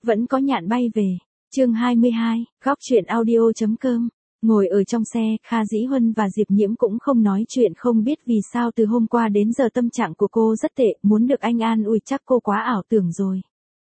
vẫn có nhạn bay về. Chương 22, góc truyện audio.com. Ngồi ở trong xe, Kha Dĩ Huân và Diệp Nhiễm cũng không nói chuyện, không biết vì sao từ hôm qua đến giờ tâm trạng của cô rất tệ, muốn được anh an ủi chắc cô quá ảo tưởng rồi.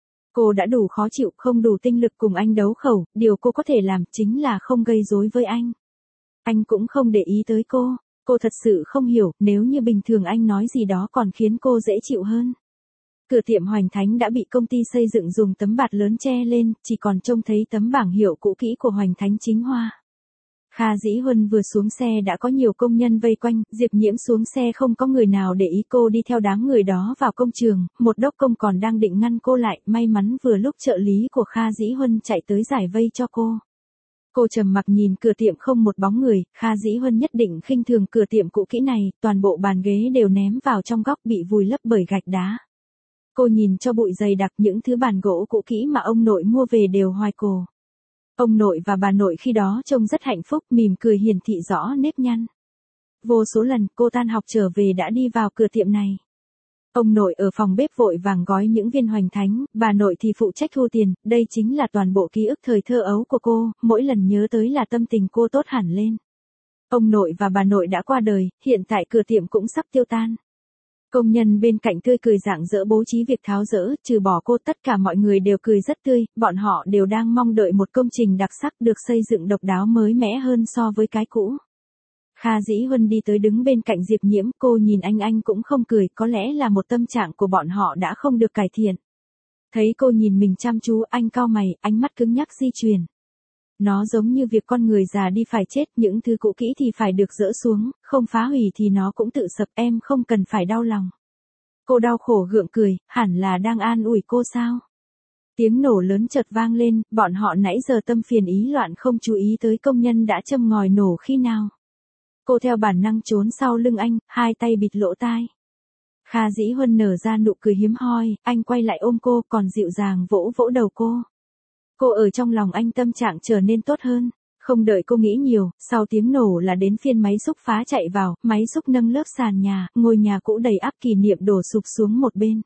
Cô đã đủ khó chịu, không đủ tinh lực cùng anh đấu khẩu, điều cô có thể làm chính là không gây rối với anh. Anh cũng không để ý tới cô thật sự không hiểu, nếu như bình thường anh nói gì đó còn khiến cô dễ chịu hơn. Cửa tiệm Hoành Thánh đã bị công ty xây dựng dùng tấm bạt lớn che lên, chỉ còn trông thấy tấm bảng hiệu cũ kỹ của Hoành Thánh Chính Hoa. Kha Dĩ Huân vừa xuống xe đã có nhiều công nhân vây quanh, Diệp Nhiễm xuống xe không có người nào để ý cô đi theo đám người đó vào công trường, một đốc công còn đang định ngăn cô lại, may mắn vừa lúc trợ lý của Kha Dĩ Huân chạy tới giải vây cho cô. Cô trầm mặc nhìn cửa tiệm không một bóng người, Kha Dĩ Huân nhất định khinh thường cửa tiệm cũ kỹ này, toàn bộ bàn ghế đều ném vào trong góc bị vùi lấp bởi gạch đá. Cô nhìn cho bụi dày đặc, những thứ bàn gỗ cũ kỹ mà ông nội mua về đều hoài cổ. Ông nội và bà nội khi đó trông rất hạnh phúc, mỉm cười hiển thị rõ nếp nhăn. Vô số lần cô tan học trở về đã đi vào cửa tiệm này. Ông nội ở phòng bếp vội vàng gói những viên Hoành Thánh, bà nội thì phụ trách thu tiền, đây chính là toàn bộ ký ức thời thơ ấu của cô, mỗi lần nhớ tới là tâm tình cô tốt hẳn lên. Ông nội và bà nội đã qua đời, hiện tại cửa tiệm cũng sắp tiêu tan. Công nhân bên cạnh tươi cười rạng rỡ bố trí việc tháo dỡ, trừ bỏ cô tất cả mọi người đều cười rất tươi, bọn họ đều đang mong đợi một công trình đặc sắc được xây dựng độc đáo mới mẻ hơn so với cái cũ. Kha Dĩ Huân đi tới đứng bên cạnh Diệp Nhiễm, cô nhìn anh cũng không cười, có lẽ là một tâm trạng của bọn họ đã không được cải thiện. Thấy cô nhìn mình chăm chú, anh cau mày, ánh mắt cứng nhắc di chuyển. Nó giống như việc con người già đi phải chết, những thứ cũ kỹ thì phải được dỡ xuống, không phá hủy thì nó cũng tự sập, em không cần phải đau lòng. Cô đau khổ gượng cười, hẳn là đang an ủi cô sao? Tiếng nổ lớn chợt vang lên, bọn họ nãy giờ tâm phiền ý loạn không chú ý tới công nhân đã châm ngòi nổ khi nào. Cô theo bản năng trốn sau lưng anh, hai tay bịt lỗ tai. Kha Dĩ Huân nở ra nụ cười hiếm hoi, anh quay lại ôm cô còn dịu dàng vỗ vỗ đầu cô. Cô ở trong lòng anh tâm trạng trở nên tốt hơn, không đợi cô nghĩ nhiều, sau tiếng nổ là đến phiên máy xúc phá chạy vào, máy xúc nâng lớp sàn nhà, ngôi nhà cũ đầy ắp kỷ niệm đổ sụp xuống một bên.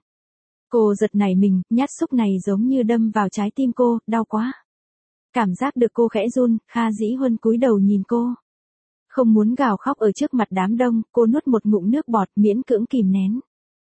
Cô giật nảy mình, nhát xúc này giống như đâm vào trái tim cô, đau quá. Cảm giác được cô khẽ run, Kha Dĩ Huân cúi đầu nhìn cô. Không muốn gào khóc ở trước mặt đám đông, cô nuốt một ngụm nước bọt miễn cưỡng kìm nén.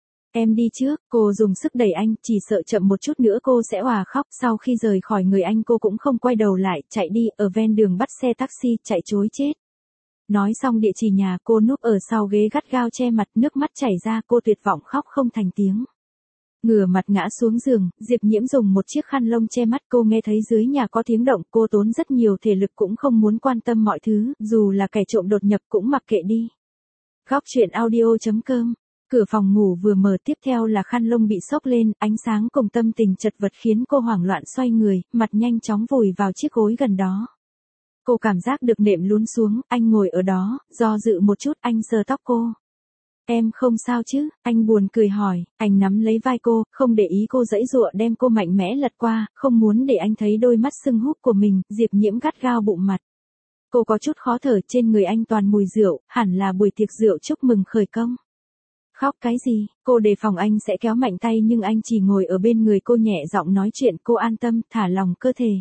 Em đi trước, cô dùng sức đẩy anh, chỉ sợ chậm một chút nữa cô sẽ òa khóc, sau khi rời khỏi người anh cô cũng không quay đầu lại, chạy đi, ở ven đường bắt xe taxi, chạy trối chết. Nói xong địa chỉ nhà, cô núp ở sau ghế gắt gao che mặt, nước mắt chảy ra, cô tuyệt vọng khóc không thành tiếng. Ngửa mặt ngã xuống giường, Diệp Nhiễm dùng một chiếc khăn lông che mắt, cô nghe thấy dưới nhà có tiếng động, cô tốn rất nhiều thể lực cũng không muốn quan tâm mọi thứ, dù là kẻ trộm đột nhập cũng mặc kệ đi. Góc truyện audio.com. Cửa phòng ngủ vừa mở, tiếp theo là khăn lông bị xốc lên, ánh sáng cùng tâm tình chật vật khiến cô hoảng loạn xoay người, mặt nhanh chóng vùi vào chiếc gối gần đó. Cô cảm giác được nệm lún xuống, anh ngồi ở đó, do dự một chút, anh sờ tóc cô. Em không sao chứ, anh buồn cười hỏi, anh nắm lấy vai cô, không để ý cô giãy giụa đem cô mạnh mẽ lật qua, không muốn để anh thấy đôi mắt sưng húp của mình, Diệp Nhiễm gắt gao bụng mặt. Cô có chút khó thở, trên người anh toàn mùi rượu, hẳn là buổi tiệc rượu chúc mừng khởi công. Khóc cái gì, cô đề phòng anh sẽ kéo mạnh tay nhưng anh chỉ ngồi ở bên người cô nhẹ giọng nói chuyện, cô an tâm, thả lòng cơ thể.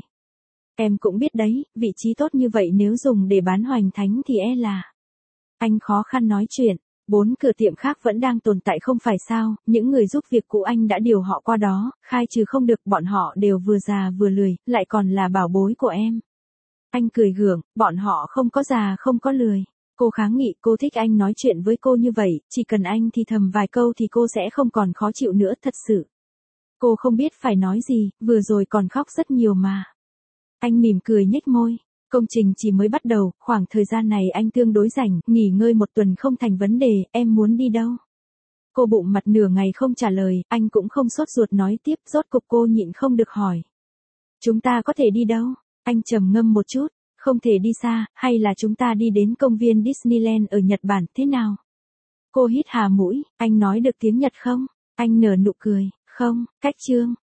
Em cũng biết đấy, vị trí tốt như vậy nếu dùng để bán Hoành Thánh thì e là. Anh khó khăn nói chuyện, 4 cửa tiệm khác vẫn đang tồn tại không phải sao, những người giúp việc cũ anh đã điều họ qua đó, khai trừ không được, bọn họ đều vừa già vừa lười, lại còn là bảo bối của em. Anh cười gượng, bọn họ không có già không có lười. Cô kháng nghị, cô thích anh nói chuyện với cô như vậy, chỉ cần anh thì thầm vài câu thì cô sẽ không còn khó chịu nữa, thật sự. Cô không biết phải nói gì, vừa rồi còn khóc rất nhiều mà. Anh mỉm cười nhếch môi, công trình chỉ mới bắt đầu, khoảng thời gian này anh tương đối rảnh, nghỉ ngơi một tuần không thành vấn đề, em muốn đi đâu? Cô bụng mặt nửa ngày không trả lời, anh cũng không sốt ruột nói tiếp, rốt cục cô nhịn không được hỏi. Chúng ta có thể đi đâu? Anh trầm ngâm một chút. Không thể đi xa, hay là chúng ta đi đến công viên Disneyland ở Nhật Bản, thế nào? Cô hít hà mũi, anh nói được tiếng Nhật không? Anh nở nụ cười, không, cách chương.